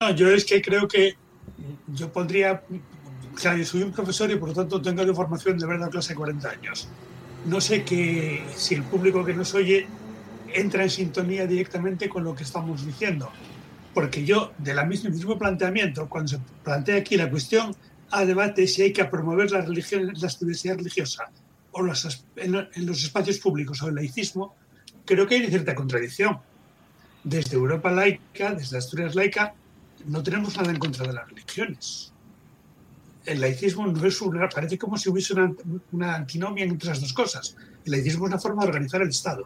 No, yo es que creo que yo pondría, claro, yo soy un profesor y por lo tanto tengo de formación de verdad clase de 40 años. No sé si el público que nos oye entra en sintonía directamente con lo que estamos diciendo. Porque yo, del mismo planteamiento, cuando se plantea aquí la cuestión a debate si hay que promover la diversidad religiosa o en los espacios públicos o el laicismo, creo que hay cierta contradicción. Desde Europa laica, desde Asturias laica, no tenemos nada en contra de las religiones. El laicismo no es parece como si hubiese una antinomia entre las dos cosas. El laicismo es una forma de organizar el Estado.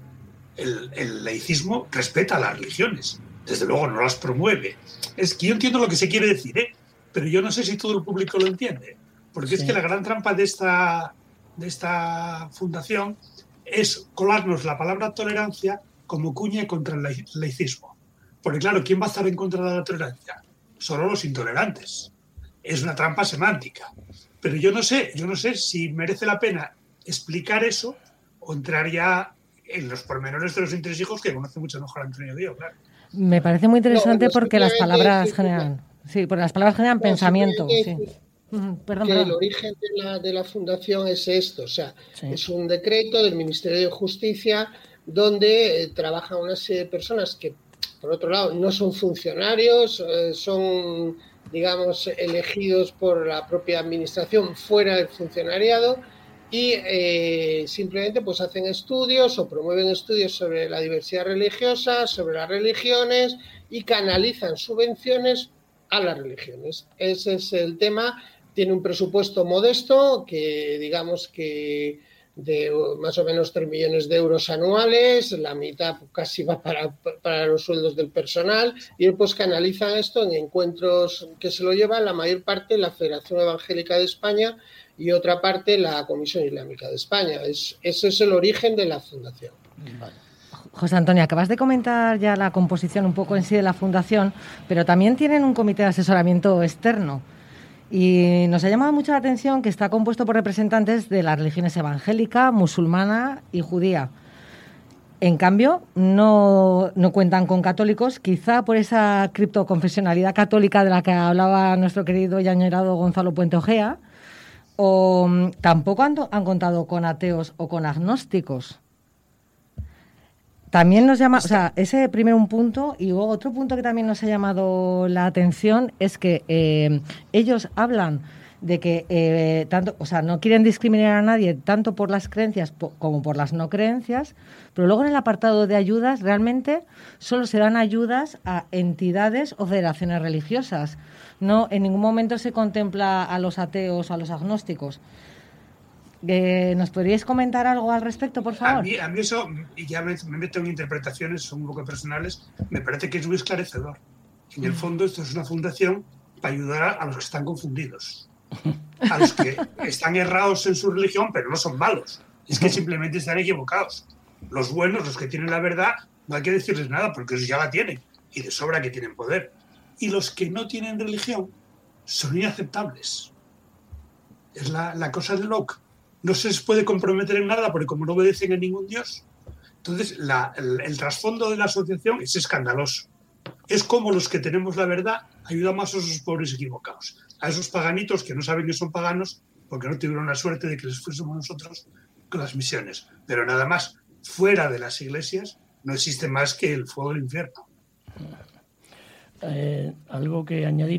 El laicismo respeta a las religiones, desde luego no las promueve. Es que yo entiendo lo que se quiere decir, pero yo no sé si todo el público lo entiende, porque es que la gran trampa de esta fundación es colarnos la palabra tolerancia como cuña contra el laicismo. Porque claro, ¿quién va a estar en contra de la tolerancia? Solo los intolerantes. Es una trampa semántica. Pero yo no sé si merece la pena explicar eso o entrar ya en los pormenores de los entresijos que conoce mucho mejor Antonio Díaz, claro. Me parece muy interesante porque las palabras generan... Sí, porque las palabras generan pensamiento. Sí. Perdón. El origen de la fundación es esto, o sea, es un decreto del Ministerio de Justicia donde trabajan una serie de personas que, por otro lado, no son funcionarios, son, digamos, elegidos por la propia administración fuera del funcionariado y simplemente pues hacen estudios o promueven estudios sobre la diversidad religiosa, sobre las religiones y canalizan subvenciones a las religiones. Ese es el tema. Tiene un presupuesto modesto que digamos que de más o menos 3 millones de euros anuales, la mitad casi va para los sueldos del personal y pues canalizan esto en encuentros que se lo lleva la mayor parte la Federación Evangélica de España y otra parte la Comisión Islámica de España. Ese es el origen de la fundación. Vale. José Antonio, acabas de comentar ya la composición un poco en sí de la fundación, pero también tienen un comité de asesoramiento externo. Y nos ha llamado mucho la atención que está compuesto por representantes de las religiones evangélica, musulmana y judía. En cambio, no cuentan con católicos, quizá por esa criptoconfesionalidad católica de la que hablaba nuestro querido y añorado Gonzalo Puente Ojea, o tampoco han contado con ateos o con agnósticos. También nos llama, o sea, ese primero un punto, y luego otro punto que también nos ha llamado la atención es que ellos hablan de que tanto, o sea, no quieren discriminar a nadie tanto por las creencias como por las no creencias, pero luego en el apartado de ayudas realmente solo se dan ayudas a entidades o federaciones religiosas. No, en ningún momento se contempla a los ateos o a los agnósticos. ¿Nos podríais comentar algo al respecto, por favor? A mí eso, y ya me meto en interpretaciones, son un poco personales, me parece que es muy esclarecedor. En el fondo esto es una fundación para ayudar a los que están confundidos, a los que están errados en su religión, pero no son malos, es que simplemente están equivocados. Los buenos, los que tienen la verdad, no hay que decirles nada porque ellos ya la tienen, y de sobra que tienen poder. Y los que no tienen religión son inaceptables. Es la cosa de Locke. No se les puede comprometer en nada porque como no obedecen a ningún dios. Entonces, el trasfondo de la asociación es escandaloso. Es como los que tenemos la verdad ayudamos a esos pobres equivocados, a esos paganitos que no saben que son paganos porque no tuvieron la suerte de que les fuésemos nosotros con las misiones. Pero nada más, fuera de las iglesias no existe más que el fuego del infierno. Algo que añadir.